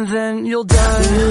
and then you'll die.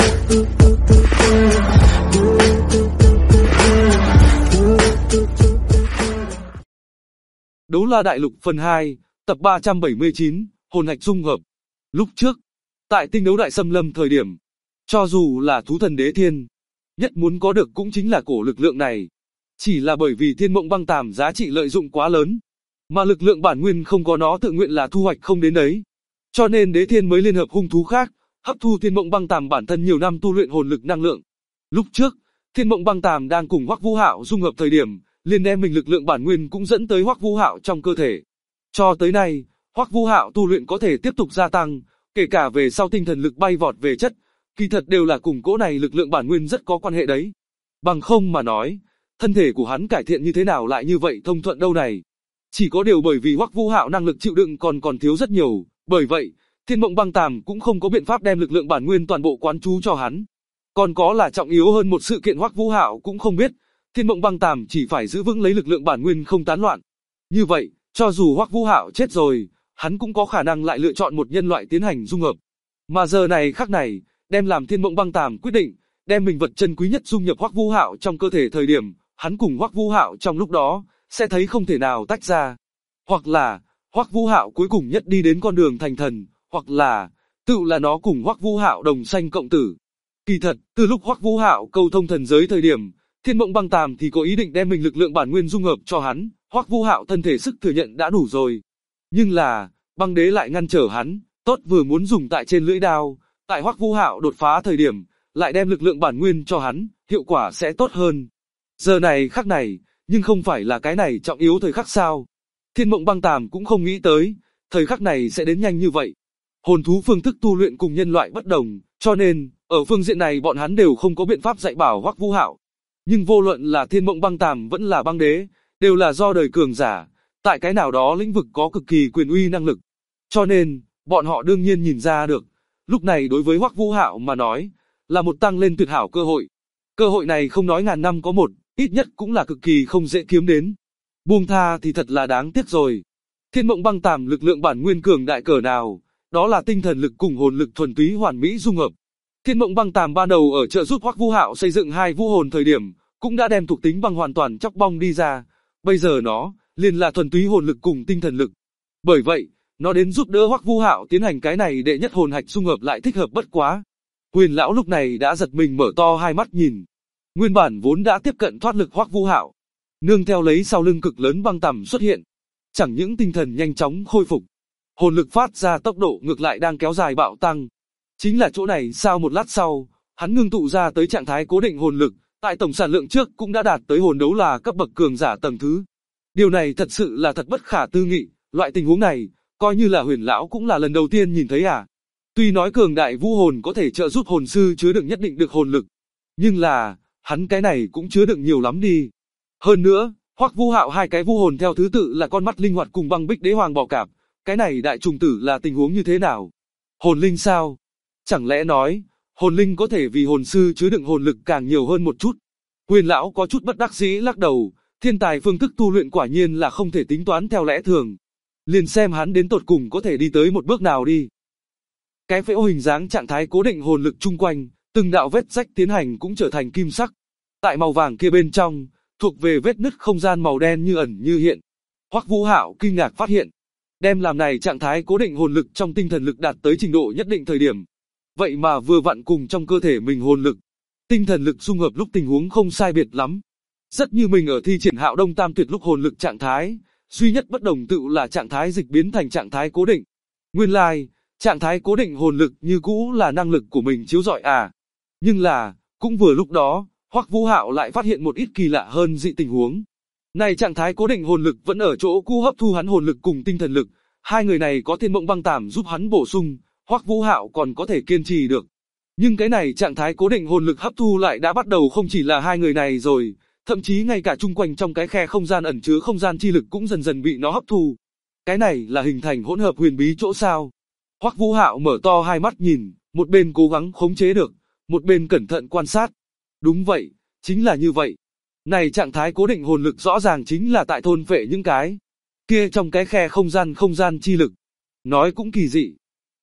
Đấu La Đại Lục phần 2, tập 379, hồn hạch dung hợp. Lúc trước, tại tinh đấu đại xâm lâm thời điểm, cho dù là thú thần đế thiên, nhất muốn có được cũng chính là cổ lực lượng này. Chỉ là bởi vì thiên mộng băng tàm giá trị lợi dụng quá lớn, mà lực lượng bản nguyên không có nó tự nguyện là thu hoạch không đến đấy. Cho nên đế thiên mới liên hợp hung thú khác, hấp thu thiên mộng băng tàm bản thân nhiều năm tu luyện hồn lực năng lượng. Lúc trước, thiên mộng băng tàm đang cùng Hoắc Vũ Hạo dung hợp thời điểm, liền đem mình lực lượng bản nguyên cũng dẫn tới Hoắc Vũ Hạo trong cơ thể. Cho tới nay, Hoắc Vũ Hạo tu luyện có thể tiếp tục gia tăng, kể cả về sau tinh thần lực bay vọt về chất, kỳ thật đều là cùng cỗ này lực lượng bản nguyên rất có quan hệ đấy. Bằng không mà nói, thân thể của hắn cải thiện như thế nào lại như vậy thông thuận đâu này. Chỉ có điều bởi vì Hoắc Vũ Hạo năng lực chịu đựng còn thiếu rất nhiều, bởi vậy, thiên mộng băng tàm cũng không có biện pháp đem lực lượng bản nguyên toàn bộ quán trú cho hắn. Còn có là trọng yếu hơn một sự kiện Hoắc Vũ Hạo cũng không biết, thiên mộng băng tàm chỉ phải giữ vững lấy lực lượng bản nguyên không tán loạn. Như vậy, cho dù Hoắc Vũ Hạo chết rồi, hắn cũng có khả năng lại lựa chọn một nhân loại tiến hành dung hợp. Mà giờ này khắc này, đem làm thiên mộng băng tàm quyết định, đem mình vật chân quý nhất dung nhập Hoắc Vũ Hạo trong cơ thể thời điểm, hắn cùng Hoắc Vũ Hạo trong lúc đó, sẽ thấy không thể nào tách ra. Hoặc là, Hoắc Vũ Hạo cuối cùng nhất đi đến con đường thành thần, hoặc là, tự là nó cùng Hoắc Vũ Hạo đồng sanh cộng tử. Kỳ thật, từ lúc Hoắc Vũ Hạo câu thông thần giới thời điểm, thiên mộng băng tàm thì có ý định đem mình lực lượng bản nguyên dung hợp cho hắn, Hoắc Vũ Hạo thân thể sức thừa nhận đã đủ rồi. Nhưng là, băng đế lại ngăn trở hắn, tốt vừa muốn dùng tại trên lưỡi đao, tại Hoắc Vũ Hạo đột phá thời điểm, lại đem lực lượng bản nguyên cho hắn, hiệu quả sẽ tốt hơn. Giờ này khắc này, nhưng không phải là cái này trọng yếu thời khắc sao? Thiên mộng băng tàm cũng không nghĩ tới, thời khắc này sẽ đến nhanh như vậy. Hồn thú phương thức tu luyện cùng nhân loại bất đồng, cho nên, ở phương diện này bọn hắn đều không có biện pháp dạy bảo Hoắc Vũ Hạo. Nhưng vô luận là thiên mộng băng tàm vẫn là băng đế, đều là do đời cường giả, tại cái nào đó lĩnh vực có cực kỳ quyền uy năng lực. Cho nên, bọn họ đương nhiên nhìn ra được, lúc này đối với Hoắc Vũ Hạo mà nói, là một tăng lên tuyệt hảo cơ hội. Cơ hội này không nói ngàn năm có một, ít nhất cũng là cực kỳ không dễ kiếm đến. Buông tha thì thật là đáng tiếc rồi. Thiên mộng băng tàm lực lượng bản nguyên cường đại cỡ nào, đó là tinh thần lực cùng hồn lực thuần túy hoàn mỹ dung hợp. Thiên mộng băng tàm ban đầu ở trợ giúp Hoắc Vũ Hạo xây dựng hai vũ hồn thời điểm, cũng đã đem thuộc tính băng hoàn toàn chóc bong đi ra. Bây giờ nó, liền là thuần túy hồn lực cùng tinh thần lực. Bởi vậy, nó đến giúp đỡ Hoắc Vũ Hạo tiến hành cái này đệ nhất hồn hạch dung hợp lại thích hợp bất quá. Huyền lão lúc này đã giật mình mở to hai mắt nhìn. Nguyên bản vốn đã tiếp cận thoát lực Hoắc Vũ Hạo, nương theo lấy sau lưng cực lớn băng tằm xuất hiện, chẳng những tinh thần nhanh chóng khôi phục, hồn lực phát ra tốc độ ngược lại đang kéo dài bạo tăng. Chính là chỗ này sao một lát sau, hắn ngưng tụ ra tới trạng thái cố định hồn lực, tại tổng sản lượng trước cũng đã đạt tới hồn đấu là cấp bậc cường giả tầng thứ. Điều này thật sự là thật bất khả tư nghị, loại tình huống này, coi như là huyền lão cũng là lần đầu tiên nhìn thấy à. Tuy nói cường đại vũ hồn có thể trợ giúp hồn sư chứa đựng nhất định được hồn lực, nhưng là, hắn cái này cũng chứa đựng nhiều lắm đi. Hơn nữa, Hoắc Vũ Hạo hai cái vũ hồn theo thứ tự là con mắt linh hoạt cùng băng bích đế hoàng bò cạp, cái này đại trùng tử là tình huống như thế nào? Hồn linh sao? Chẳng lẽ nói, hồn linh có thể vì hồn sư chứa đựng hồn lực càng nhiều hơn một chút? Huyền lão có chút bất đắc dĩ lắc đầu, thiên tài phương thức tu luyện quả nhiên là không thể tính toán theo lẽ thường. Liền xem hắn đến tột cùng có thể đi tới một bước nào đi. Cái phễu hình dáng trạng thái cố định hồn lực chung quanh, từng đạo vết rách tiến hành cũng trở thành kim sắc. Tại màu vàng kia bên trong, thuộc về vết nứt không gian màu đen như ẩn như hiện. Hoắc Vũ Hạo kinh ngạc phát hiện, đem làm này trạng thái cố định hồn lực trong tinh thần lực đạt tới trình độ nhất định thời điểm. Vậy mà vừa vặn cùng trong cơ thể mình hồn lực, tinh thần lực dung hợp lúc tình huống không sai biệt lắm. Rất như mình ở thi triển Hạo Đông Tam Tuyệt lúc hồn lực trạng thái, duy nhất bất đồng tự là trạng thái dịch biến thành trạng thái cố định. Nguyên lai, trạng thái cố định hồn lực như cũ là năng lực của mình chiếu rọi à. Nhưng là, cũng vừa lúc đó, Hoắc Vũ Hạo lại phát hiện một ít kỳ lạ hơn dị tình huống. Này trạng thái cố định hồn lực vẫn ở chỗ cũ hấp thu hắn hồn lực cùng tinh thần lực, hai người này có thiên mộng băng tàm giúp hắn bổ sung, Hoắc Vũ Hạo còn có thể kiên trì được. Nhưng cái này trạng thái cố định hồn lực hấp thu lại đã bắt đầu không chỉ là hai người này rồi, thậm chí ngay cả chung quanh trong cái khe không gian ẩn chứa không gian chi lực cũng dần dần bị nó hấp thu. Cái này là hình thành hỗn hợp huyền bí chỗ sao? Hoắc Vũ Hạo mở to hai mắt nhìn, một bên cố gắng khống chế được, một bên cẩn thận quan sát. Đúng vậy, chính là như vậy. Này trạng thái cố định hồn lực rõ ràng chính là tại thôn phệ những cái kia trong cái khe không gian chi lực. Nói cũng kỳ dị.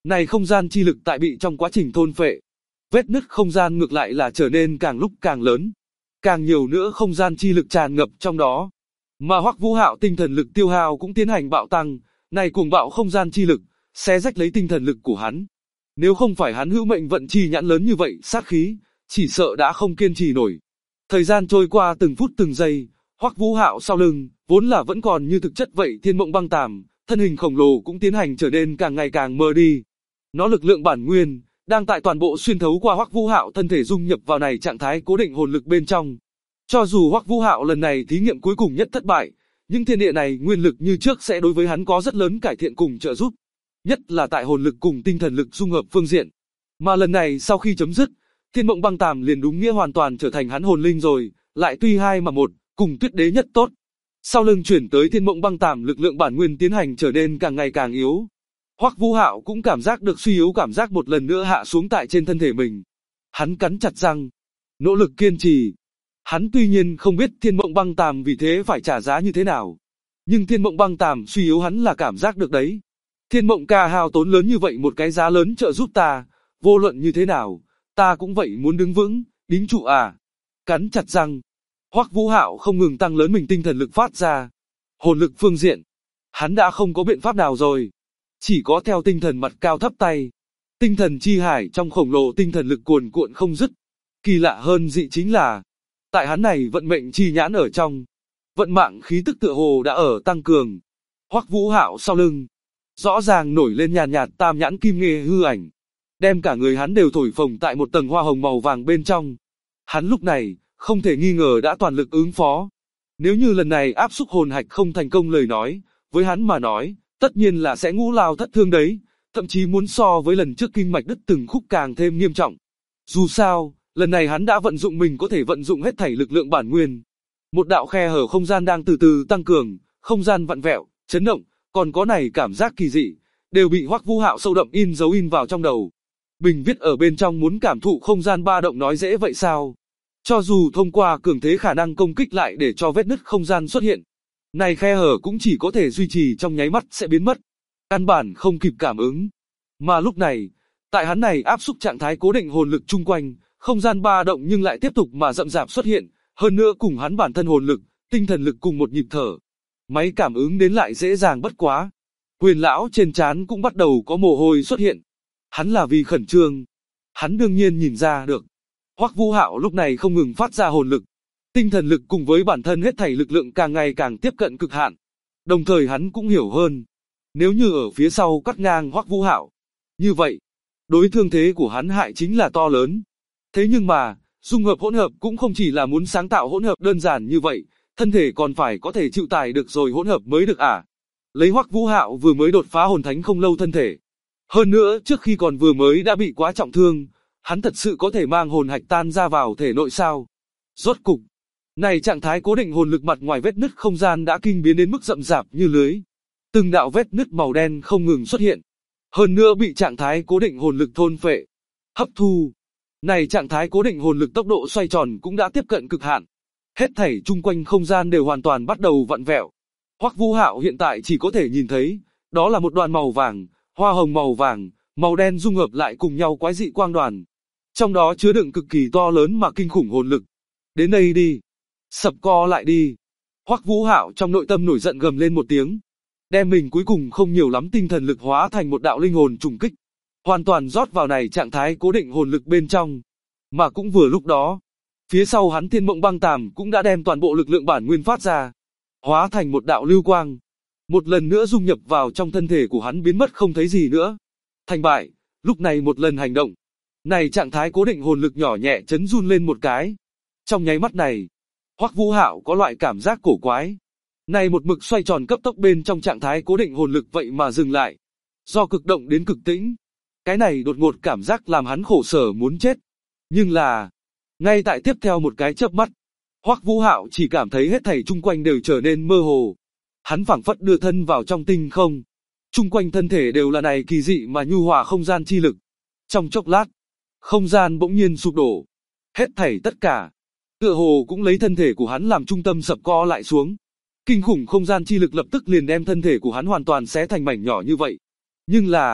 Này không gian chi lực tại bị trong quá trình thôn phệ, vết nứt không gian ngược lại là trở nên càng lúc càng lớn. Càng nhiều nữa không gian chi lực tràn ngập trong đó. Mà Hoắc Vũ Hạo tinh thần lực tiêu hao cũng tiến hành bạo tăng, này cuồng bạo không gian chi lực, xé rách lấy tinh thần lực của hắn. Nếu không phải hắn hữu mệnh vận chi nhãn lớn như vậy, sát khí, chỉ sợ đã không kiên trì nổi. Thời gian trôi qua từng phút từng giây, Hoắc Vũ Hạo sau lưng, vốn là vẫn còn như thực chất vậy Thiên Mộng Băng Tàm, thân hình khổng lồ cũng tiến hành trở nên càng ngày càng mờ đi. Nó lực lượng bản nguyên, đang tại toàn bộ xuyên thấu qua Hoắc Vũ Hạo thân thể dung nhập vào này trạng thái cố định hồn lực bên trong. Cho dù Hoắc Vũ Hạo lần này thí nghiệm cuối cùng nhất thất bại, nhưng thiên địa này nguyên lực như trước sẽ đối với hắn có rất lớn cải thiện cùng trợ giúp, nhất là tại hồn lực cùng tinh thần lực dung hợp phương diện. Mà lần này sau khi chấm dứt, Thiên Mộng Băng Tàm liền đúng nghĩa hoàn toàn trở thành hắn hồn linh rồi, lại tuy hai mà một, cùng Tuyết Đế nhất tốt. Sau lưng chuyển tới Thiên Mộng Băng Tàm lực lượng bản nguyên tiến hành trở nên càng ngày càng yếu. Hoắc Vũ Hạo cũng cảm giác được suy yếu cảm giác một lần nữa hạ xuống tại trên thân thể mình. Hắn cắn chặt răng, nỗ lực kiên trì. Hắn tuy nhiên không biết Thiên Mộng Băng Tàm vì thế phải trả giá như thế nào, nhưng Thiên Mộng Băng Tàm suy yếu hắn là cảm giác được đấy. Thiên Mộng ca hao tốn lớn như vậy một cái giá lớn trợ giúp ta, vô luận như thế nào, ta cũng vậy muốn đứng vững, đính trụ à. Cắn chặt răng, Hoắc Vũ Hạo không ngừng tăng lớn mình tinh thần lực phát ra. Hồn lực phương diện, hắn đã không có biện pháp nào rồi, chỉ có theo tinh thần mặt cao thấp tay. Tinh thần chi hải trong khổng lồ tinh thần lực cuồn cuộn không dứt. Kỳ lạ hơn dị chính là, tại hắn này vận mệnh chi nhãn ở trong, vận mạng khí tức tựa hồ đã ở tăng cường. Hoắc Vũ Hạo sau lưng, rõ ràng nổi lên nhàn nhạt tam nhãn kim nghê hư ảnh, đem cả người hắn đều thổi phồng tại một tầng hoa hồng màu vàng bên trong. Hắn lúc này, không thể nghi ngờ đã toàn lực ứng phó. Nếu như lần này áp xúc hồn hạch không thành công lời nói, với hắn mà nói, tất nhiên là sẽ ngũ lao thất thương đấy, thậm chí muốn so với lần trước kinh mạch đứt từng khúc càng thêm nghiêm trọng. Dù sao, lần này hắn đã vận dụng mình có thể vận dụng hết thảy lực lượng bản nguyên. Một đạo khe hở không gian đang từ từ tăng cường, không gian vặn vẹo, chấn động, còn có này cảm giác kỳ dị, đều bị Hoắc Vũ Hạo sâu đậm dấu in vào trong đầu. Bình viết ở bên trong muốn cảm thụ không gian ba động nói dễ vậy sao? Cho dù thông qua cường thế khả năng công kích lại để cho vết nứt không gian xuất hiện, này khe hở cũng chỉ có thể duy trì trong nháy mắt sẽ biến mất, căn bản không kịp cảm ứng. Mà lúc này, tại hắn này áp xúc trạng thái cố định hồn lực chung quanh, không gian ba động nhưng lại tiếp tục mà rậm rạp xuất hiện, hơn nữa cùng hắn bản thân hồn lực, tinh thần lực cùng một nhịp thở. Máy cảm ứng đến lại dễ dàng bất quá. Huyền lão trên trán cũng bắt đầu có mồ hôi xuất hiện. Hắn là vì khẩn trương. Hắn đương nhiên nhìn ra được. Hoắc Vũ Hạo lúc này không ngừng phát ra hồn lực, tinh thần lực cùng với bản thân hết thảy lực lượng càng ngày càng tiếp cận cực hạn. Đồng thời hắn cũng hiểu hơn, nếu như ở phía sau cắt ngang Hoắc Vũ Hạo, như vậy, đối thương thế của hắn hại chính là to lớn. Thế nhưng mà, dung hợp hỗn hợp cũng không chỉ là muốn sáng tạo hỗn hợp đơn giản như vậy, thân thể còn phải có thể chịu tải được rồi hỗn hợp mới được à. Lấy Hoắc Vũ Hạo vừa mới đột phá hồn thánh không lâu thân thể, hơn nữa trước khi còn vừa mới đã bị quá trọng thương, hắn thật sự có thể mang hồn hạch tan ra vào thể nội sao? Rốt cục, này trạng thái cố định hồn lực mặt ngoài vết nứt không gian đã kinh biến đến mức rậm rạp như lưới. Từng đạo vết nứt màu đen không ngừng xuất hiện, hơn nữa bị trạng thái cố định hồn lực thôn phệ, hấp thu. Này trạng thái cố định hồn lực tốc độ xoay tròn cũng đã tiếp cận cực hạn. Hết thảy chung quanh không gian đều hoàn toàn bắt đầu vặn vẹo. Hoắc Vũ Hạo hiện tại chỉ có thể nhìn thấy, đó là một đoàn màu vàng, hoa hồng màu vàng, màu đen dung hợp lại cùng nhau quái dị quang đoàn. Trong đó chứa đựng cực kỳ to lớn mà kinh khủng hồn lực. Đến đây đi, sập co lại đi. Hoắc Vũ Hạo trong nội tâm nổi giận gầm lên một tiếng, đem mình cuối cùng không nhiều lắm tinh thần lực hóa thành một đạo linh hồn trùng kích, hoàn toàn rót vào này trạng thái cố định hồn lực bên trong. Mà cũng vừa lúc đó, phía sau hắn Thiên Mộng Băng Tàm cũng đã đem toàn bộ lực lượng bản nguyên phát ra, hóa thành một đạo lưu quang, một lần nữa dung nhập vào trong thân thể của hắn biến mất không thấy gì nữa. Thành bại, lúc này một lần hành động, này trạng thái cố định hồn lực nhỏ nhẹ chấn run lên một cái. Trong nháy mắt này, Hoắc Vũ Hạo có loại cảm giác cổ quái. Này một mực xoay tròn cấp tốc bên trong trạng thái cố định hồn lực vậy mà dừng lại, do cực động đến cực tĩnh. Cái này đột ngột cảm giác làm hắn khổ sở muốn chết. Nhưng là, ngay tại tiếp theo một cái chớp mắt, Hoắc Vũ Hạo chỉ cảm thấy hết thảy chung quanh đều trở nên mơ hồ. Hắn phảng phất đưa thân vào trong tinh không. Chung quanh thân thể đều là này kỳ dị mà nhu hòa không gian chi lực. Trong chốc lát, không gian bỗng nhiên sụp đổ. Hết thảy tất cả, tựa hồ cũng lấy thân thể của hắn làm trung tâm sập co lại xuống. Kinh khủng không gian chi lực lập tức liền đem thân thể của hắn hoàn toàn xé thành mảnh nhỏ như vậy. Nhưng là,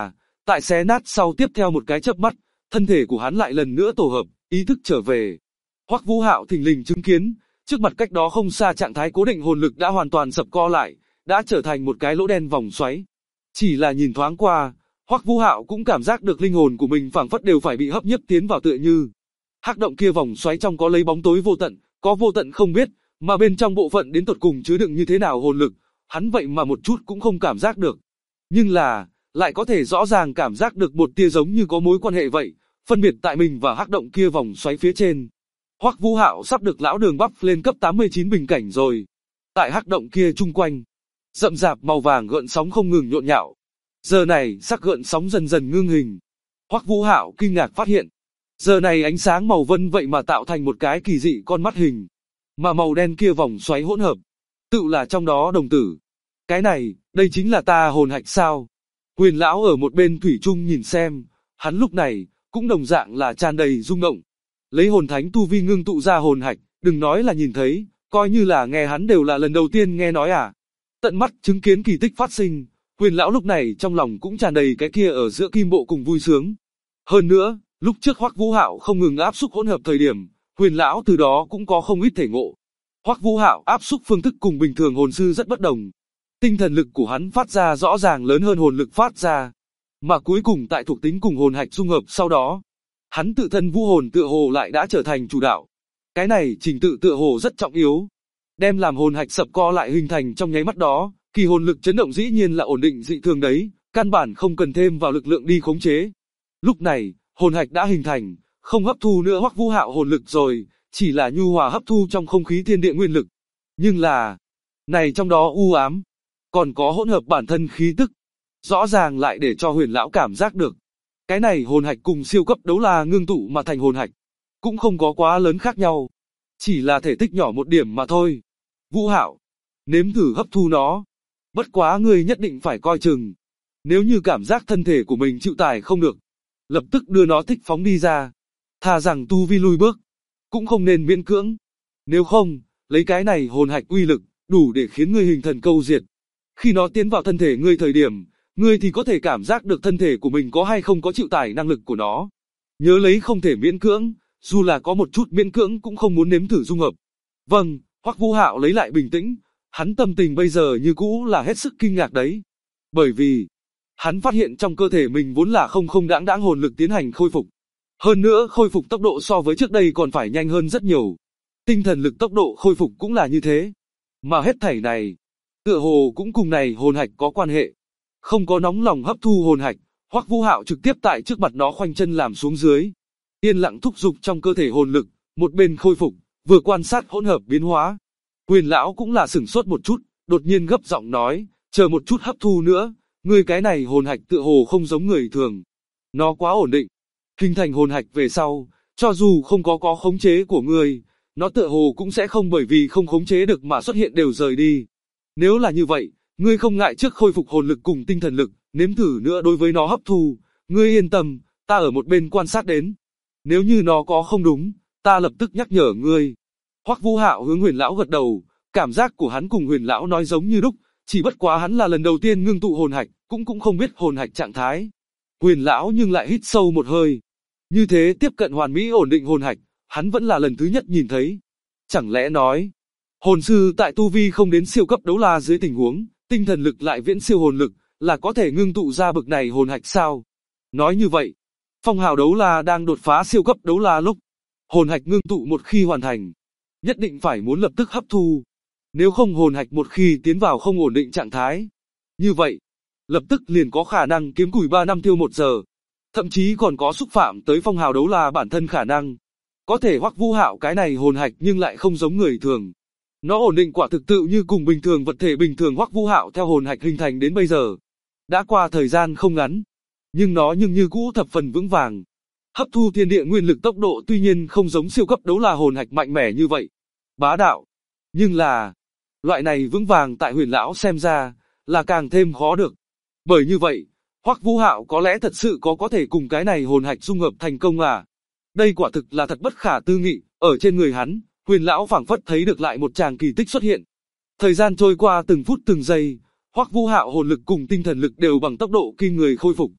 Tại xé nát sau tiếp theo một cái chớp mắt, thân thể của hắn lại lần nữa tổ hợp, ý thức trở về. Hoắc Vũ Hạo thình lình chứng kiến, trước mặt cách đó không xa trạng thái cố định hồn lực đã hoàn toàn sập co lại, đã trở thành một cái lỗ đen vòng xoáy. Chỉ là nhìn thoáng qua, Hoắc Vũ Hạo cũng cảm giác được linh hồn của mình phảng phất đều phải bị hấp nhiếp tiến vào tựa như. Hắc động kia vòng xoáy trong có lấy bóng tối vô tận, có vô tận không biết, mà bên trong bộ phận đến tột cùng chứa đựng như thế nào hồn lực, hắn vậy mà một chút cũng không cảm giác được. Nhưng là, lại có thể rõ ràng cảm giác được một tia giống như có mối quan hệ vậy, phân biệt tại mình và hắc động kia vòng xoáy phía trên. Hoắc Vũ Hạo sắp được lão Đường bắp lên cấp 89 bình cảnh rồi. Tại hắc động kia chung quanh, rậm rạp màu vàng gợn sóng không ngừng nhộn nhạo. Giờ này sắc gợn sóng dần dần ngưng hình. Hoắc Vũ Hạo kinh ngạc phát hiện, giờ này ánh sáng màu vân vậy mà tạo thành một cái kỳ dị con mắt hình, mà màu đen kia vòng xoáy hỗn hợp, tự là trong đó đồng tử. Cái này, đây chính là ta hồn hạch sao? Huyền lão ở một bên thủy chung nhìn xem, hắn lúc này cũng đồng dạng là tràn đầy rung động. Lấy hồn thánh tu vi ngưng tụ ra hồn hạch, đừng nói là nhìn thấy, coi như là nghe hắn đều là lần đầu tiên nghe nói à. Tận mắt chứng kiến kỳ tích phát sinh, Huyền lão lúc này trong lòng cũng tràn đầy cái kia ở giữa kim bộ cùng vui sướng. Hơn nữa, lúc trước Hoắc Vũ Hạo không ngừng áp xúc hỗn hợp thời điểm, Huyền lão từ đó cũng có không ít thể ngộ. Hoắc Vũ Hạo áp xúc phương thức cùng bình thường hồn sư rất bất đồng. Tinh thần lực của hắn phát ra rõ ràng lớn hơn hồn lực phát ra, mà cuối cùng tại thuộc tính cùng hồn hạch dung hợp sau đó, hắn tự thân vũ hồn tựa hồ lại đã trở thành chủ đạo. Cái này trình tự tựa hồ rất trọng yếu, đem làm hồn hạch sập co lại hình thành trong nháy mắt đó, kỳ hồn lực chấn động dĩ nhiên là ổn định dị thường đấy, căn bản không cần thêm vào lực lượng đi khống chế. Lúc này, hồn hạch đã hình thành, không hấp thu nữa Hoắc Vũ Hạo hồn lực rồi, chỉ là nhu hòa hấp thu trong không khí thiên địa nguyên lực. Nhưng là, này trong đó u ám, còn có hỗn hợp bản thân khí tức, rõ ràng lại để cho Huyền lão cảm giác được. Cái này hồn hạch cùng siêu cấp đấu la ngưng tụ mà thành hồn hạch, cũng không có quá lớn khác nhau, chỉ là thể tích nhỏ một điểm mà thôi. Vũ Hạo, nếm thử hấp thu nó. Bất quá ngươi nhất định phải coi chừng, nếu như cảm giác thân thể của mình chịu tải không được, lập tức đưa nó thích phóng đi ra. Thà rằng tu vi lui bước, cũng không nên miễn cưỡng. Nếu không, lấy cái này hồn hạch uy lực, đủ để khiến ngươi hình thần câu diệt. Khi nó tiến vào thân thể ngươi thời điểm, ngươi thì có thể cảm giác được thân thể của mình có hay không có chịu tải năng lực của nó. Nhớ lấy không thể miễn cưỡng, dù là có một chút miễn cưỡng cũng không muốn nếm thử dung hợp. Vâng, Hoắc Vũ Hạo lấy lại bình tĩnh, hắn tâm tình bây giờ như cũ là hết sức kinh ngạc đấy. Bởi vì, hắn phát hiện trong cơ thể mình vốn là không đãng hồn lực tiến hành khôi phục. Hơn nữa khôi phục tốc độ so với trước đây còn phải nhanh hơn rất nhiều. Tinh thần lực tốc độ khôi phục cũng là như thế. Mà hết thảy này, tựa hồ cũng cùng này hồn hạch có quan hệ. Không có nóng lòng hấp thu hồn hạch, Hoắc Vũ Hạo trực tiếp tại trước mặt nó khoanh chân làm xuống dưới. Yên lặng thúc giục trong cơ thể hồn lực, một bên khôi phục, vừa quan sát hỗn hợp biến hóa. Huyền lão cũng là sửng sốt một chút, đột nhiên gấp giọng nói, chờ một chút hấp thu nữa, ngươi cái này hồn hạch tựa hồ không giống người thường. Nó quá ổn định. Hình thành hồn hạch về sau, cho dù không có khống chế của ngươi, nó tựa hồ cũng sẽ không bởi vì không khống chế được mà xuất hiện đều rời đi. Nếu là như vậy, ngươi không ngại trước khôi phục hồn lực cùng tinh thần lực, nếm thử nữa đối với nó hấp thu, ngươi yên tâm, ta ở một bên quan sát đến. Nếu như nó có không đúng, ta lập tức nhắc nhở ngươi. Hoắc Vũ Hạo hướng Huyền lão gật đầu, cảm giác của hắn cùng Huyền lão nói giống như đúc, chỉ bất quá hắn là lần đầu tiên ngưng tụ hồn hạch, cũng không biết hồn hạch trạng thái. Huyền lão nhưng lại hít sâu một hơi. Như thế tiếp cận hoàn mỹ ổn định hồn hạch, hắn vẫn là lần thứ nhất nhìn thấy. Chẳng lẽ nói, hồn sư tại tu vi không đến siêu cấp đấu la dưới tình huống, tinh thần lực lại viễn siêu hồn lực, là có thể ngưng tụ ra bực này hồn hạch sao? Nói như vậy, phong hào đấu la đang đột phá siêu cấp đấu la lúc, hồn hạch ngưng tụ một khi hoàn thành, nhất định phải muốn lập tức hấp thu. Nếu không hồn hạch một khi tiến vào không ổn định trạng thái, như vậy, lập tức liền có khả năng kiếm củi 3 năm tiêu 1 giờ. Thậm chí còn có xúc phạm tới phong hào đấu la bản thân khả năng. Có thể Hoắc Vũ Hạo cái này hồn hạch nhưng lại không giống người thường. Nó ổn định quả thực tự như cùng bình thường vật thể bình thường. Hoắc Vũ Hạo theo hồn hạch hình thành đến bây giờ. Đã qua thời gian không ngắn, nhưng nó như cũ thập phần vững vàng. Hấp thu thiên địa nguyên lực tốc độ tuy nhiên không giống siêu cấp đấu la hồn hạch mạnh mẽ như vậy. Bá đạo. Nhưng là, loại này vững vàng tại Huyền lão xem ra, là càng thêm khó được. Bởi như vậy, Hoắc Vũ Hạo có lẽ thật sự có thể cùng cái này hồn hạch dung hợp thành công à? Đây quả thực là thật bất khả tư nghị, ở trên người hắn, Huyền lão phảng phất thấy được lại một tràng kỳ tích xuất hiện. Thời gian trôi qua từng phút từng giây, Hoắc Vũ Hạo hồn lực cùng tinh thần lực đều bằng tốc độ kinh người khôi phục.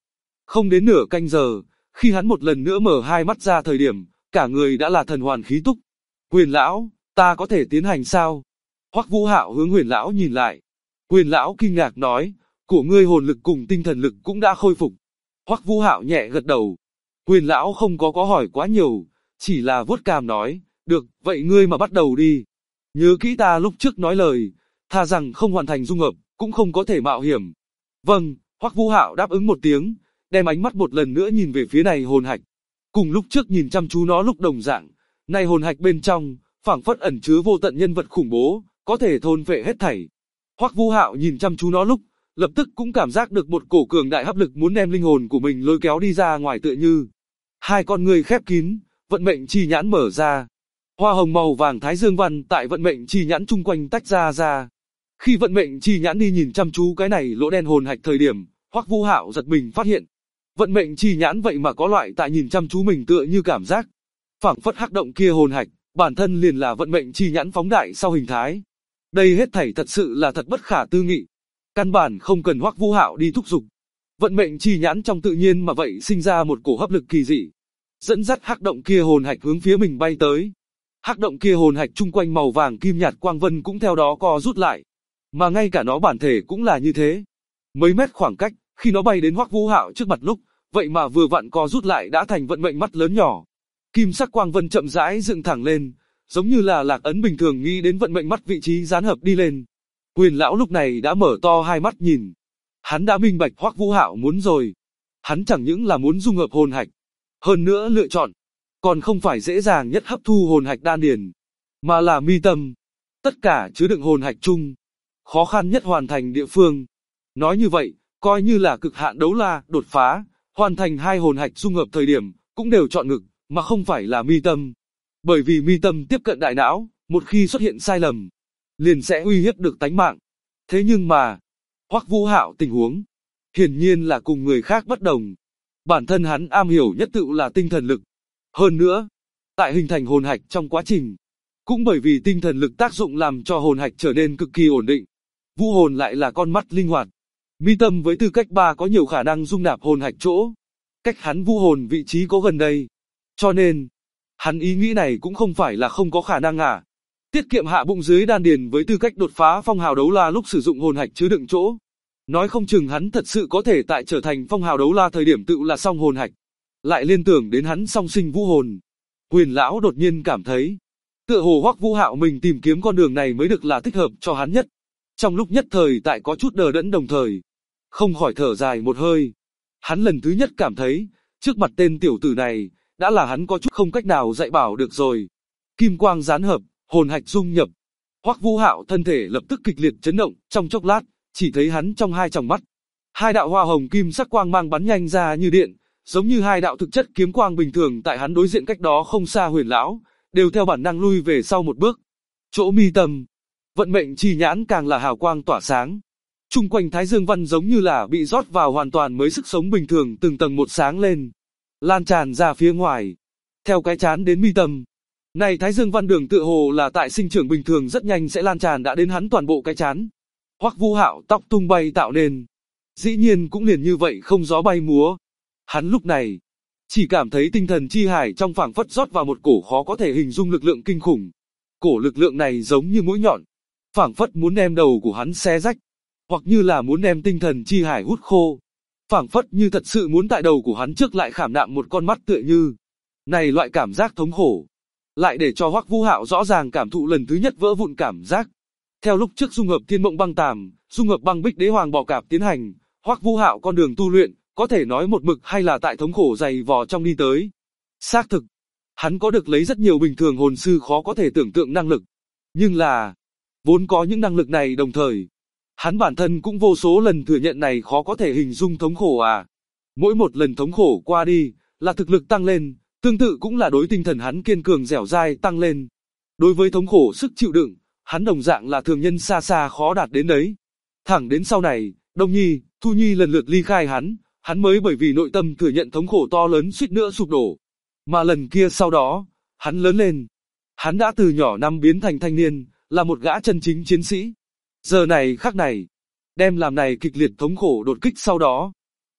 Không đến nửa canh giờ, khi hắn một lần nữa mở hai mắt ra thời điểm, cả người đã là thần hoàn khí túc. Huyền lão, ta có thể tiến hành sao? Hoắc Vũ Hạo hướng Huyền lão nhìn lại. Huyền lão kinh ngạc nói, của ngươi hồn lực cùng tinh thần lực cũng đã khôi phục. Hoắc Vũ Hạo nhẹ gật đầu. Huyền lão không có hỏi quá nhiều, chỉ là vuốt cằm nói, được, vậy ngươi mà bắt đầu đi. Nhớ kỹ ta lúc trước nói lời, thà rằng không hoàn thành dung hợp, cũng không có thể mạo hiểm. Vâng, Hoắc Vũ Hạo đáp ứng một tiếng, đem ánh mắt một lần nữa nhìn về phía này hồn hạch. Cùng lúc trước nhìn chăm chú nó lúc đồng dạng, này hồn hạch bên trong, phảng phất ẩn chứa vô tận nhân vật khủng bố, có thể thôn phệ hết thảy. Hoắc Vũ Hạo nhìn chăm chú nó lúc, lập tức cũng cảm giác được một cổ cường đại hấp lực muốn đem linh hồn của mình lôi kéo đi ra ngoài tựa như. Hai con người khép kín, vận mệnh chi nhãn mở ra. Hoa hồng màu vàng thái dương văn tại vận mệnh chi nhãn chung quanh tách ra. Khi vận mệnh chi nhãn đi nhìn chăm chú cái này lỗ đen hồn hạch thời điểm, Hoắc Vũ Hạo giật mình phát hiện, vận mệnh chi nhãn vậy mà có loại tại nhìn chăm chú mình tựa như cảm giác. Phảng phất hắc động kia hồn hạch, bản thân liền là vận mệnh chi nhãn phóng đại sau hình thái. Đây hết thảy thật sự là thật bất khả tư nghị. Căn bản không cần Hoắc Vũ Hạo đi thúc giục. Vận mệnh chi nhãn trong tự nhiên mà vậy sinh ra một cổ hấp lực kỳ dị, dẫn dắt hắc động kia hồn hạch hướng phía mình bay tới. Hắc động kia hồn hạch chung quanh màu vàng kim nhạt quang vân cũng theo đó co rút lại, mà ngay cả nó bản thể cũng là như thế. Mấy mét khoảng cách, khi nó bay đến Hoắc Vũ Hạo trước mặt lúc, vậy mà vừa vặn co rút lại đã thành vận mệnh mắt lớn nhỏ. Kim sắc quang vân chậm rãi dựng thẳng lên, giống như là lạc ấn bình thường nghĩ đến vận mệnh mắt vị trí dán hợp đi lên. Huyền lão lúc này đã mở to hai mắt nhìn. Hắn đã minh bạch Hoắc Vũ Hạo muốn rồi. Hắn chẳng những là muốn dung hợp hồn hạch, hơn nữa lựa chọn, còn không phải dễ dàng nhất hấp thu hồn hạch đan điền, mà là mi tâm. Tất cả chứa đựng hồn hạch chung, khó khăn nhất hoàn thành địa phương. Nói như vậy, coi như là cực hạn đấu la, đột phá, hoàn thành hai hồn hạch dung hợp thời điểm, cũng đều chọn ngực, mà không phải là mi tâm. Bởi vì mi tâm tiếp cận đại não, một khi xuất hiện sai lầm, liền sẽ uy hiếp được tánh mạng. Thế nhưng mà, Hoắc Vũ Hạo tình huống, hiển nhiên là cùng người khác bất đồng. Bản thân hắn am hiểu nhất tự là tinh thần lực. Hơn nữa, tại hình thành hồn hạch trong quá trình, cũng bởi vì tinh thần lực tác dụng làm cho hồn hạch trở nên cực kỳ ổn định. Vũ hồn lại là con mắt linh hoạt. Mi tâm với tư cách 3 có nhiều khả năng dung nạp hồn hạch chỗ. Cách hắn vũ hồn vị trí có gần đây. Cho nên, hắn ý nghĩ này cũng không phải là không có khả năng à. Tiết kiệm hạ bụng dưới đan điền với tư cách đột phá phong hào đấu la lúc sử dụng hồn hạch chứa đựng chỗ. Nói không chừng hắn thật sự có thể tại trở thành phong hào đấu la thời điểm tự là xong hồn hạch. Lại liên tưởng đến hắn song sinh vũ hồn. Huyền lão đột nhiên cảm thấy, tựa hồ Hoắc Vũ Hạo mình tìm kiếm con đường này mới được là thích hợp cho hắn nhất. Trong lúc nhất thời tại có chút đờ đẫn đồng thời, không khỏi thở dài một hơi. Hắn lần thứ nhất cảm thấy, trước mặt tên tiểu tử này, đã là hắn có chút không cách nào dạy bảo được rồi. Kim quang gián hợp, hồn hạch dung nhập. Hoắc Vũ Hạo thân thể lập tức kịch liệt chấn động, trong chốc lát, chỉ thấy hắn trong hai tròng mắt, hai đạo hoa hồng kim sắc quang mang bắn nhanh ra như điện, giống như hai đạo thực chất kiếm quang bình thường tại hắn đối diện cách đó không xa Huyền lão, đều theo bản năng lui về sau một bước. Chỗ mi tâm, vận mệnh chi nhãn càng là hào quang tỏa sáng. Chung quanh thái dương văn giống như là bị rót vào hoàn toàn mới sức sống bình thường, từng tầng một sáng lên, lan tràn ra phía ngoài, theo cái chán đến mi tâm. Này thái dương văn đường tựa hồ là tại sinh trưởng bình thường rất nhanh sẽ lan tràn đã đến hắn toàn bộ cái chán. Hoắc Vũ Hạo tóc tung bay tạo nên, dĩ nhiên cũng liền như vậy không gió bay múa. Hắn lúc này chỉ cảm thấy tinh thần chi hải trong phảng phất rót vào một cổ khó có thể hình dung lực lượng kinh khủng. Cổ lực lượng này giống như mũi nhọn, phảng phất muốn đem đầu của hắn xé rách, hoặc như là muốn đem tinh thần chi hải hút khô, phảng phất như thật sự muốn tại đầu của hắn trước lại khảm nạm một con mắt tựa như. Này loại cảm giác thống khổ, lại để cho Hoắc Vũ Hạo rõ ràng cảm thụ lần thứ nhất vỡ vụn cảm giác. Theo lúc trước dung hợp Thiên Mộng Băng Tàm, dung hợp Băng Bích Đế Hoàng Bò Cạp tiến hành, Hoắc Vũ Hạo con đường tu luyện, có thể nói một mực hay là tại thống khổ dày vò trong đi tới. Xác thực, hắn có được lấy rất nhiều bình thường hồn sư khó có thể tưởng tượng năng lực. Nhưng là, vốn có những năng lực này đồng thời, hắn bản thân cũng vô số lần thừa nhận này khó có thể hình dung thống khổ à. Mỗi một lần thống khổ qua đi, là thực lực tăng lên, tương tự cũng là đối tinh thần hắn kiên cường dẻo dai tăng lên. Đối với thống khổ sức chịu đựng, hắn đồng dạng là thường nhân xa xa khó đạt đến đấy. Thẳng đến sau này, Đông Nhi, Thu Nhi lần lượt ly khai hắn mới bởi vì nội tâm thừa nhận thống khổ to lớn suýt nữa sụp đổ. Mà lần kia sau đó, hắn lớn lên. Hắn đã từ nhỏ năm biến thành thanh niên, là một gã chân chính chiến sĩ. Giờ này khắc này, đem làm này kịch liệt thống khổ đột kích sau đó.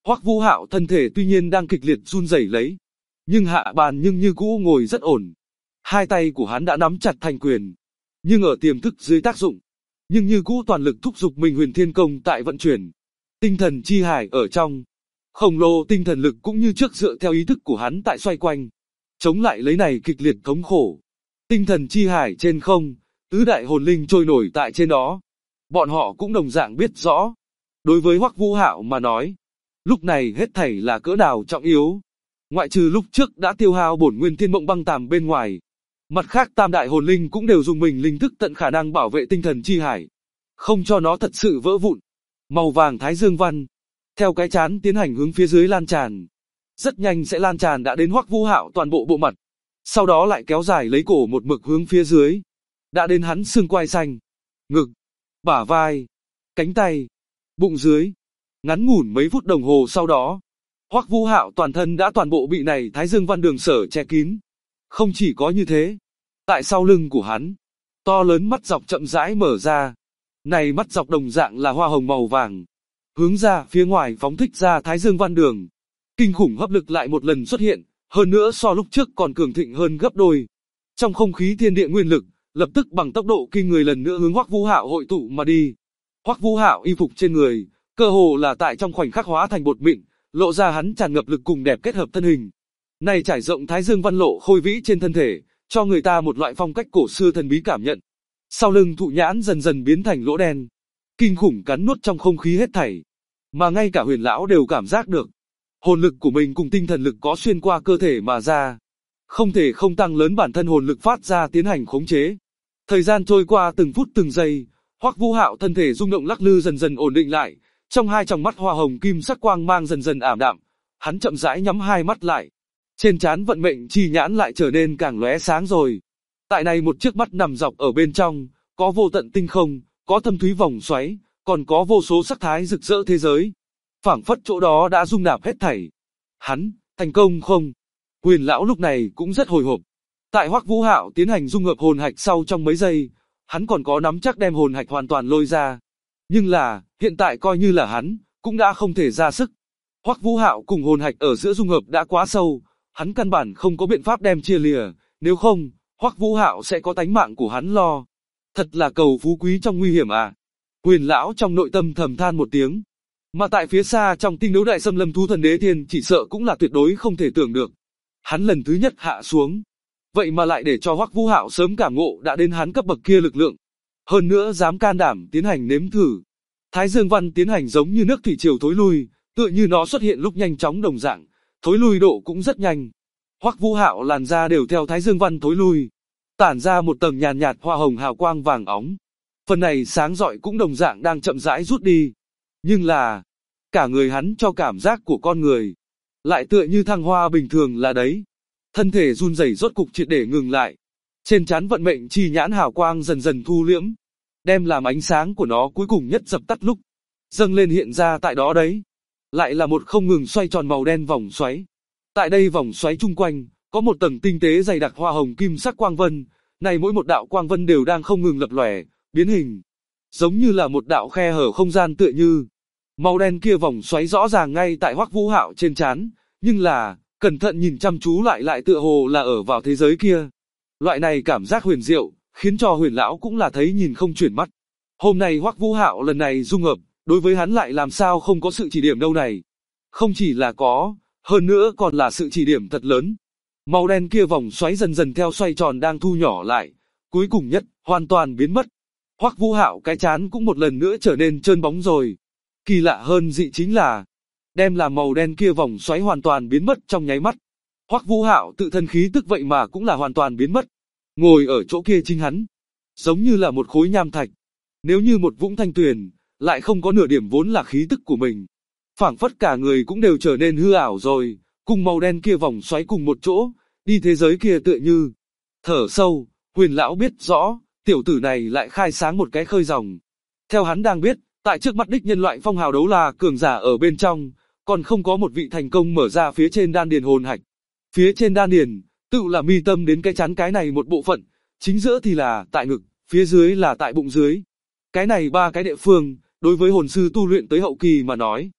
Hoắc Vũ Hạo thân thể tuy nhiên đang kịch liệt run rẩy lấy, nhưng hạ bàn nhưng như cũ ngồi rất ổn. Hai tay của hắn đã nắm chặt thành quyền, nhưng ở tiềm thức dưới tác dụng, nhưng như cũ toàn lực thúc giục mình Huyền Thiên Công tại vận chuyển. Tinh thần chi hải ở trong khổng lồ tinh thần lực cũng như trước dựa theo ý thức của hắn tại xoay quanh, chống lại lấy này kịch liệt thống khổ. Tinh thần chi hải trên không, tứ đại hồn linh trôi nổi tại trên đó. Bọn họ cũng đồng dạng biết rõ, đối với Hoắc Vũ Hạo mà nói, lúc này hết thảy là cỡ nào trọng yếu. Ngoại trừ lúc trước đã tiêu hao bổn nguyên thiên mộng băng tàm bên ngoài, mặt khác tam đại hồn linh cũng đều dùng mình linh thức tận khả năng bảo vệ tinh thần chi hải, không cho nó thật sự vỡ vụn. Màu vàng thái dương văn, theo cái chán tiến hành hướng phía dưới lan tràn. Rất nhanh sẽ lan tràn đã đến Hoắc Vũ Hạo toàn bộ bộ mặt, sau đó lại kéo dài lấy cổ một mực hướng phía dưới, đã đến hắn xương quai xanh, ngực, bả vai, cánh tay, bụng dưới. Ngắn ngủn mấy phút đồng hồ sau đó, Hoắc Vũ Hạo toàn thân đã toàn bộ bị này thái dương văn đường sở che kín. Không chỉ có như thế, tại sau lưng của hắn, to lớn mắt dọc chậm rãi mở ra. Này mắt dọc đồng dạng là hoa hồng màu vàng, hướng ra phía ngoài phóng thích ra thái dương văn đường. Kinh khủng hấp lực lại một lần xuất hiện, hơn nữa so lúc trước còn cường thịnh hơn gấp đôi. Trong không khí thiên địa nguyên lực, lập tức bằng tốc độ kinh người lần nữa hướng Hoắc Vũ Hạo hội tụ mà đi. Hoắc Vũ Hạo y phục trên người, cơ hồ là tại trong khoảnh khắc hóa thành bột mịn, lộ ra hắn tràn ngập lực cùng đẹp kết hợp thân hình. Này trải rộng thái dương văn lộ khôi vĩ trên thân thể, cho người ta một loại phong cách cổ xưa thần bí cảm nhận. Sau lưng thụ nhãn dần dần biến thành lỗ đen, kinh khủng cắn nuốt trong không khí hết thảy, mà ngay cả Huyền lão đều cảm giác được, hồn lực của mình cùng tinh thần lực có xuyên qua cơ thể mà ra, không thể không tăng lớn bản thân hồn lực phát ra tiến hành khống chế. Thời gian trôi qua từng phút từng giây, Hoắc Vũ Hạo thân thể rung động lắc lư dần dần ổn định lại, trong hai tròng mắt hoa hồng kim sắc quang mang dần dần ảm đạm, hắn chậm rãi nhắm hai mắt lại, trên trán vận mệnh chi nhãn lại trở nên càng lóe sáng rồi. Tại này một chiếc mắt nằm dọc ở bên trong, có vô tận tinh không, có thâm thúy vòng xoáy, còn có vô số sắc thái rực rỡ thế giới. Phảng phất chỗ đó đã dung nạp hết thảy. Hắn, thành công không? Huyền lão lúc này cũng rất hồi hộp. Tại Hoắc Vũ Hạo tiến hành dung hợp hồn hạch sau trong mấy giây, hắn còn có nắm chắc đem hồn hạch hoàn toàn lôi ra. Nhưng là, hiện tại coi như là hắn, cũng đã không thể ra sức. Hoắc Vũ Hạo cùng hồn hạch ở giữa dung hợp đã quá sâu, hắn căn bản không có biện pháp đem chia lìa, nếu không, Hoắc Vũ Hạo sẽ có tánh mạng của hắn lo. Thật là cầu phú quý trong nguy hiểm à. Huyền lão trong nội tâm thầm than một tiếng. Mà tại phía xa trong tinh đấu đại xâm lâm thú thần đế thiên chỉ sợ cũng là tuyệt đối không thể tưởng được. Hắn lần thứ nhất hạ xuống, vậy mà lại để cho Hoắc Vũ Hạo sớm cảm ngộ đã đến hắn cấp bậc kia lực lượng. Hơn nữa dám can đảm tiến hành nếm thử. Thái Dương Văn tiến hành giống như nước thủy triều thối lui, tựa như nó xuất hiện lúc nhanh chóng đồng dạng, thối lui độ cũng rất nhanh. Hoắc Vũ Hạo làn da đều theo Thái Dương Văn thối lui, tản ra một tầng nhàn nhạt hoa hồng hào quang vàng óng. Phần này sáng rọi cũng đồng dạng đang chậm rãi rút đi. Nhưng là, cả người hắn cho cảm giác của con người, lại tựa như thăng hoa bình thường là đấy. Thân thể run rẩy rốt cục triệt để ngừng lại. Trên trán vận mệnh chi nhãn hào quang dần dần thu liễm, đem làm ánh sáng của nó cuối cùng nhất dập tắt lúc, dâng lên hiện ra tại đó đấy. Lại là một không ngừng xoay tròn màu đen vòng xoáy. Tại đây vòng xoáy chung quanh, có một tầng tinh tế dày đặc hoa hồng kim sắc quang vân, này mỗi một đạo quang vân đều đang không ngừng lập lòe, biến hình, giống như là một đạo khe hở không gian tựa như. Màu đen kia vòng xoáy rõ ràng ngay tại Hoắc Vũ Hạo trên trán, nhưng là, cẩn thận nhìn chăm chú lại tựa hồ là ở vào thế giới kia. Loại này cảm giác huyền diệu, khiến cho Huyền lão cũng là thấy nhìn không chuyển mắt. Hôm nay Hoắc Vũ Hạo lần này dung hợp, đối với hắn lại làm sao không có sự chỉ điểm đâu này. Không chỉ là có, hơn nữa còn là sự chỉ điểm thật lớn. Màu đen kia vòng xoáy dần dần theo xoay tròn đang thu nhỏ lại, cuối cùng nhất, hoàn toàn biến mất. Hoắc Vũ Hạo cái chán cũng một lần nữa trở nên trơn bóng rồi. Kỳ lạ hơn dị chính là, đem làm màu đen kia vòng xoáy hoàn toàn biến mất trong nháy mắt. Hoắc Vũ Hạo tự thân khí tức vậy mà cũng là hoàn toàn biến mất. Ngồi ở chỗ kia chính hắn, giống như là một khối nham thạch. Nếu như một vũng thanh tuyền, lại không có nửa điểm vốn là khí tức của mình. Phảng phất cả người cũng đều trở nên hư ảo rồi, cùng màu đen kia vòng xoáy cùng một chỗ, đi thế giới kia tựa như. Thở sâu, Huyền lão biết rõ, tiểu tử này lại khai sáng một cái khơi dòng. Theo hắn đang biết, tại trước mắt đích nhân loại phong hào đấu la cường giả ở bên trong, còn không có một vị thành công mở ra phía trên đan điền hồn hạch. Phía trên đan điền, tự là mi tâm đến cái chán cái này một bộ phận, chính giữa thì là tại ngực, phía dưới là tại bụng dưới. Cái này ba cái địa phương, đối với hồn sư tu luyện tới hậu kỳ mà nói,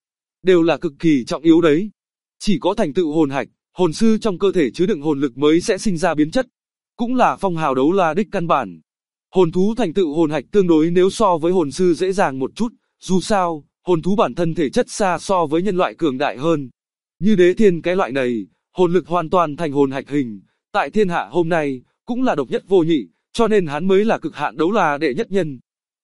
đều là cực kỳ trọng yếu đấy. Chỉ có thành tựu hồn hạch, hồn sư trong cơ thể chứa đựng hồn lực mới sẽ sinh ra biến chất, cũng là phong hào đấu la đích căn bản. Hồn thú thành tựu hồn hạch tương đối nếu so với hồn sư dễ dàng một chút, dù sao, hồn thú bản thân thể chất xa so với nhân loại cường đại hơn. Như Đế Thiên cái loại này, hồn lực hoàn toàn thành hồn hạch hình, tại thiên hạ hôm nay, cũng là độc nhất vô nhị, cho nên hắn mới là cực hạn đấu la đệ nhất nhân.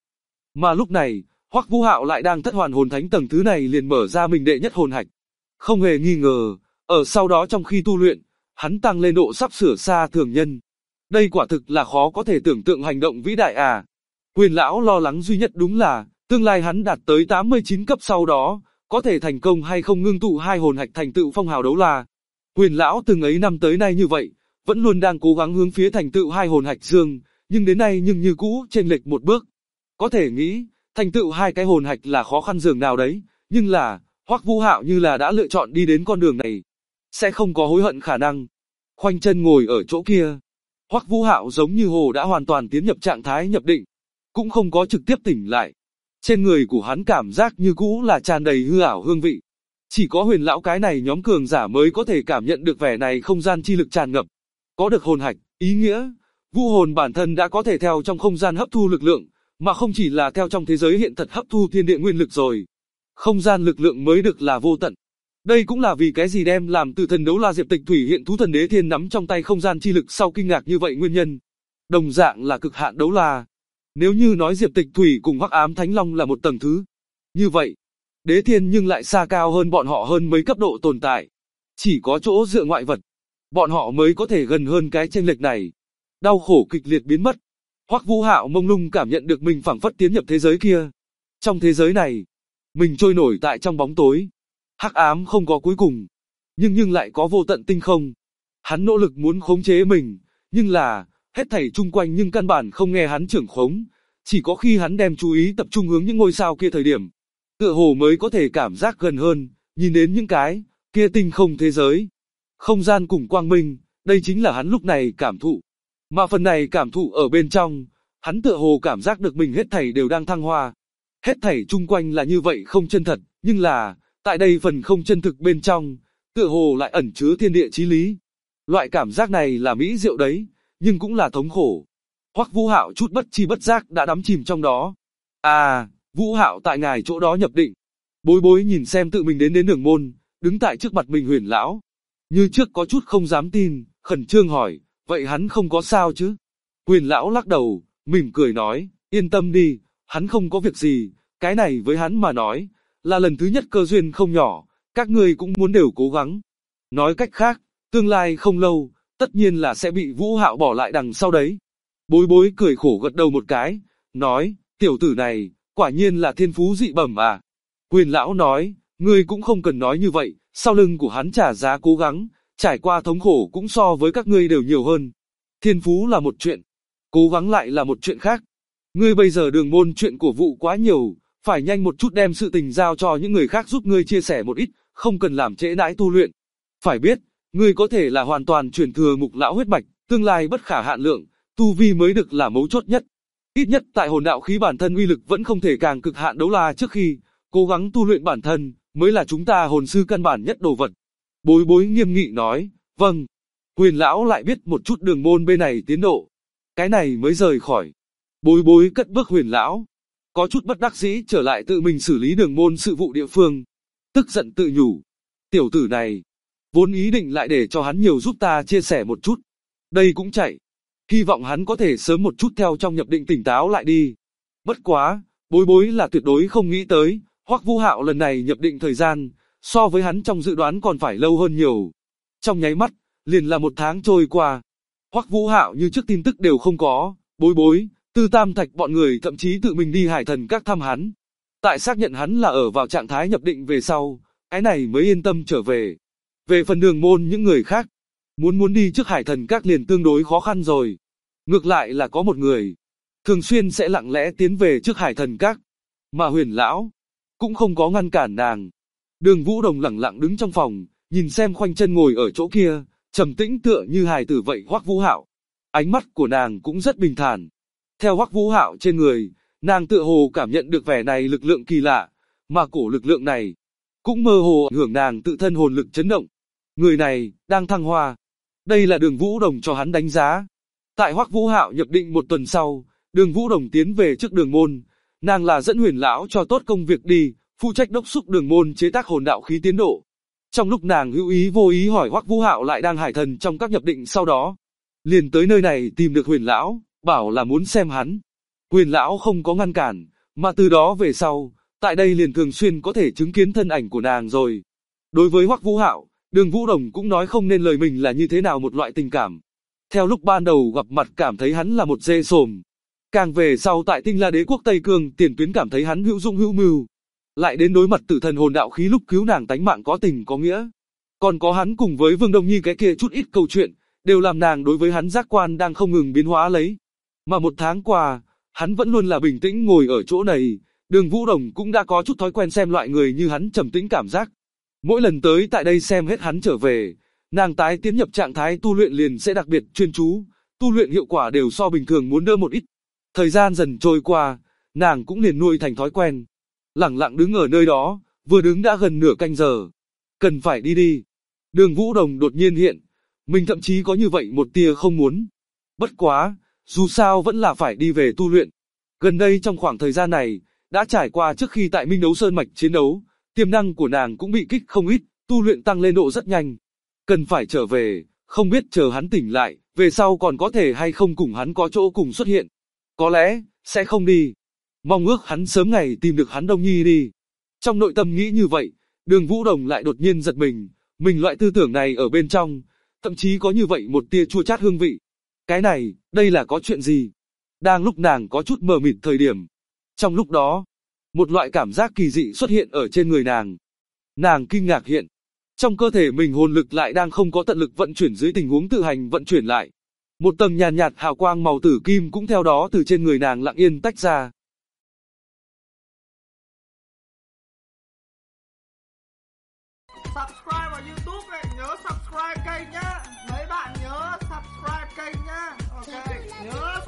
Mà lúc này, Hoắc Vũ Hạo lại đang thất hoàn hồn thánh tầng thứ này liền mở ra mình đệ nhất hồn hạch. Không hề nghi ngờ, ở sau đó trong khi tu luyện, hắn tăng lên độ sắp sửa xa thường nhân. Đây quả thực là khó có thể tưởng tượng hành động vĩ đại à. Huyền lão lo lắng duy nhất đúng là, tương lai hắn đạt tới 89 cấp sau đó, có thể thành công hay không ngưng tụ hai hồn hạch thành tựu phong hào đấu la. Huyền lão từng ấy năm tới nay như vậy, vẫn luôn đang cố gắng hướng phía thành tựu hai hồn hạch dương, nhưng đến nay nhưng như cũ chênh lệch một bước. Có thể nghĩ, thành tựu hai cái hồn hạch là khó khăn dường nào đấy, nhưng là, Hoắc Vũ Hạo như là đã lựa chọn đi đến con đường này, sẽ không có hối hận khả năng. Khoanh chân ngồi ở chỗ kia, Hoắc Vũ Hạo giống như hồ đã hoàn toàn tiến nhập trạng thái nhập định, cũng không có trực tiếp tỉnh lại. Trên người của hắn cảm giác như cũ là tràn đầy hư ảo hương vị. Chỉ có Huyền lão cái này nhóm cường giả mới có thể cảm nhận được vẻ này không gian chi lực tràn ngập. Có được hồn hạch, ý nghĩa, vũ hồn bản thân đã có thể theo trong không gian hấp thu lực lượng, mà không chỉ là theo trong thế giới hiện thật hấp thu thiên địa nguyên lực rồi. Không gian lực lượng mới được là vô tận. Đây cũng là vì cái gì đem làm từ thần đấu la Diệp Tịch Thủy hiện thú thần Đế Thiên nắm trong tay không gian chi lực sau kinh ngạc như vậy nguyên nhân. Đồng dạng là cực hạn đấu la. Nếu như nói Diệp Tịch Thủy cùng Hắc Ám Thánh Long là một tầng thứ, như vậy, Đế Thiên nhưng lại xa cao hơn bọn họ hơn mấy cấp độ tồn tại. Chỉ có chỗ dựa ngoại vật, bọn họ mới có thể gần hơn cái chênh lệch này. Đau khổ kịch liệt biến mất. Hoắc Vũ Hạo mông lung cảm nhận được mình phảng phất tiến nhập thế giới kia. Trong thế giới này, mình trôi nổi tại trong bóng tối. Hắc ám không có cuối cùng, nhưng lại có vô tận tinh không. Hắn nỗ lực muốn khống chế mình, nhưng là, hết thảy chung quanh nhưng căn bản không nghe hắn trưởng khống. Chỉ có khi hắn đem chú ý tập trung hướng những ngôi sao kia thời điểm, tựa hồ mới có thể cảm giác gần hơn, nhìn đến những cái kia tinh không thế giới. Không gian cùng quang minh, đây chính là hắn lúc này cảm thụ. Mà phần này cảm thụ ở bên trong, hắn tựa hồ cảm giác được mình hết thảy đều đang thăng hoa. Hết thảy chung quanh là như vậy không chân thật, nhưng là, tại đây phần không chân thực bên trong, tựa hồ lại ẩn chứa thiên địa chí lý. Loại cảm giác này là mỹ diệu đấy, nhưng cũng là thống khổ. Hoắc Vũ Hạo chút bất chi bất giác đã đắm chìm trong đó. À, Vũ Hạo tại ngài chỗ đó nhập định. Bối bối nhìn xem tự mình đến đường môn, đứng tại trước mặt mình Huyền lão. Như trước có chút không dám tin, khẩn trương hỏi, vậy hắn không có sao chứ? Huyền lão lắc đầu, mỉm cười nói, yên tâm đi, hắn không có việc gì, cái này với hắn mà nói, là lần thứ nhất cơ duyên không nhỏ, các ngươi cũng muốn đều cố gắng. Nói cách khác, tương lai không lâu, tất nhiên là sẽ bị Vũ Hạo bỏ lại đằng sau đấy. Bối bối cười khổ gật đầu một cái, nói, tiểu tử này, quả nhiên là thiên phú dị bẩm à. Huyền lão nói, ngươi cũng không cần nói như vậy, sau lưng của hắn trả giá cố gắng, trải qua thống khổ cũng so với các ngươi đều nhiều hơn. Thiên phú là một chuyện, cố gắng lại là một chuyện khác. Ngươi bây giờ đường môn chuyện của vụ quá nhiều, phải nhanh một chút đem sự tình giao cho những người khác giúp ngươi chia sẻ một ít, không cần làm trễ nãi tu luyện. Phải biết, ngươi có thể là hoàn toàn truyền thừa Mục lão huyết mạch, tương lai bất khả hạn lượng, tu vi mới được là mấu chốt nhất. Ít nhất tại hồn đạo khí bản thân uy lực vẫn không thể càng cực hạn đấu la trước khi, cố gắng tu luyện bản thân, mới là chúng ta hồn sư căn bản nhất đồ vật. Bối bối nghiêm nghị nói, vâng. Huyền lão lại biết một chút đường môn bên này tiến độ. Cái này mới rời khỏi. Bối bối cất bước Huyền lão. Có chút bất đắc dĩ trở lại tự mình xử lý đường môn sự vụ địa phương. Tức giận tự nhủ. Tiểu tử này, vốn ý định lại để cho hắn nhiều giúp ta chia sẻ một chút. Đây cũng chạy. Hy vọng hắn có thể sớm một chút theo trong nhập định tỉnh táo lại đi. Bất quá, bối bối là tuyệt đối không nghĩ tới, Hoắc Vũ Hạo lần này nhập định thời gian, so với hắn trong dự đoán còn phải lâu hơn nhiều. Trong nháy mắt, liền là một tháng trôi qua. Hoắc Vũ Hạo như trước tin tức đều không có, bối bối, Tư Tam Thạch bọn người thậm chí tự mình đi Hải Thần Các thăm hắn. Tại xác nhận hắn là ở vào trạng thái nhập định về sau, cái này mới yên tâm trở về. Về phần đường môn những người khác, muốn đi trước Hải Thần Các liền tương đối khó khăn rồi. Ngược lại là có một người, thường xuyên sẽ lặng lẽ tiến về trước Hải Thần Các, mà Huyền lão cũng không có ngăn cản nàng. Đường Vũ Đồng lẳng lặng đứng trong phòng, nhìn xem khoanh chân ngồi ở chỗ kia, trầm tĩnh tựa như hài tử vậy Hoắc Vũ Hạo. Ánh mắt của nàng cũng rất bình thản. Theo Hoắc Vũ Hạo trên người, nàng tựa hồ cảm nhận được vẻ này lực lượng kỳ lạ, mà cổ lực lượng này cũng mơ hồ ảnh hưởng nàng tự thân hồn lực chấn động. Người này, đang thăng hoa. Đây là Đường Vũ Đồng cho hắn đánh giá. Tại Hoắc Vũ Hạo nhập định 1 tuần sau, Đường Vũ Đồng tiến về trước đường môn. Nàng là dẫn Huyền lão cho tốt công việc đi, phụ trách đốc thúc đường môn chế tác hồn đạo khí tiến độ. Trong lúc nàng hữu ý vô ý hỏi Hoắc Vũ Hạo lại đang hải thần trong các nhập định sau đó, liền tới nơi này tìm được Huyền lão, bảo là muốn xem hắn. Huyền lão không có ngăn cản, mà từ đó về sau, tại đây liền thường xuyên có thể chứng kiến thân ảnh của nàng rồi. Đối với Hoắc Vũ Hạo, Đường Vũ Đồng cũng nói không nên lời mình là như thế nào một loại tình cảm. Theo lúc ban đầu gặp mặt cảm thấy hắn là một dê sồm. Càng về sau tại Tinh La Đế quốc Tây Cương tiền tuyến cảm thấy hắn hữu dụng hữu mưu. Lại đến đối mặt tử thần hồn đạo khí lúc cứu nàng tánh mạng có tình có nghĩa. Còn có hắn cùng với Vương Đông Nhi cái kia chút ít câu chuyện, đều làm nàng đối với hắn giác quan đang không ngừng biến hóa lấy. Mà 1 tháng qua, hắn vẫn luôn là bình tĩnh ngồi ở chỗ này, Đường Vũ Đồng cũng đã có chút thói quen xem loại người như hắn trầm tĩnh cảm giác. Mỗi lần tới tại đây xem hết hắn trở về, nàng tái tiến nhập trạng thái tu luyện liền sẽ đặc biệt chuyên chú, tu luyện hiệu quả đều so bình thường muốn đỡ một ít. Thời gian dần trôi qua, nàng cũng liền nuôi thành thói quen. Lẳng lặng đứng ở nơi đó, vừa đứng đã gần nửa canh giờ. Cần phải đi đi. Đường Vũ Đồng đột nhiên hiện, mình thậm chí có như vậy một tia không muốn. Bất quá, dù sao vẫn là phải đi về tu luyện. Gần đây trong khoảng thời gian này, đã trải qua trước khi tại Minh Đấu Sơn Mạch chiến đấu, tiềm năng của nàng cũng bị kích không ít, tu luyện tăng lên độ rất nhanh. Cần phải trở về, không biết chờ hắn tỉnh lại, về sau còn có thể hay không cùng hắn có chỗ cùng xuất hiện. Có lẽ, sẽ không đi. Mong ước hắn sớm ngày tìm được hắn Đông Nhi đi. Trong nội tâm nghĩ như vậy, Đường Vũ Đồng lại đột nhiên giật mình loại tư tưởng này ở bên trong, thậm chí có như vậy một tia chua chát hương vị. Cái này, đây là có chuyện gì? Đang lúc nàng có chút mờ mịt thời điểm. Trong lúc đó, một loại cảm giác kỳ dị xuất hiện ở trên người nàng. Nàng kinh ngạc hiện. Trong cơ thể mình hồn lực lại đang không có tận lực vận chuyển dưới tình huống tự hành vận chuyển lại. Một tầng nhàn nhạt hào quang màu tử kim cũng theo đó từ trên người nàng lặng yên tách ra. Subscribe vào YouTube này, nhớ subscribe kênh nhá. Mấy bạn nhớ subscribe kênh nhá. Ok, nhớ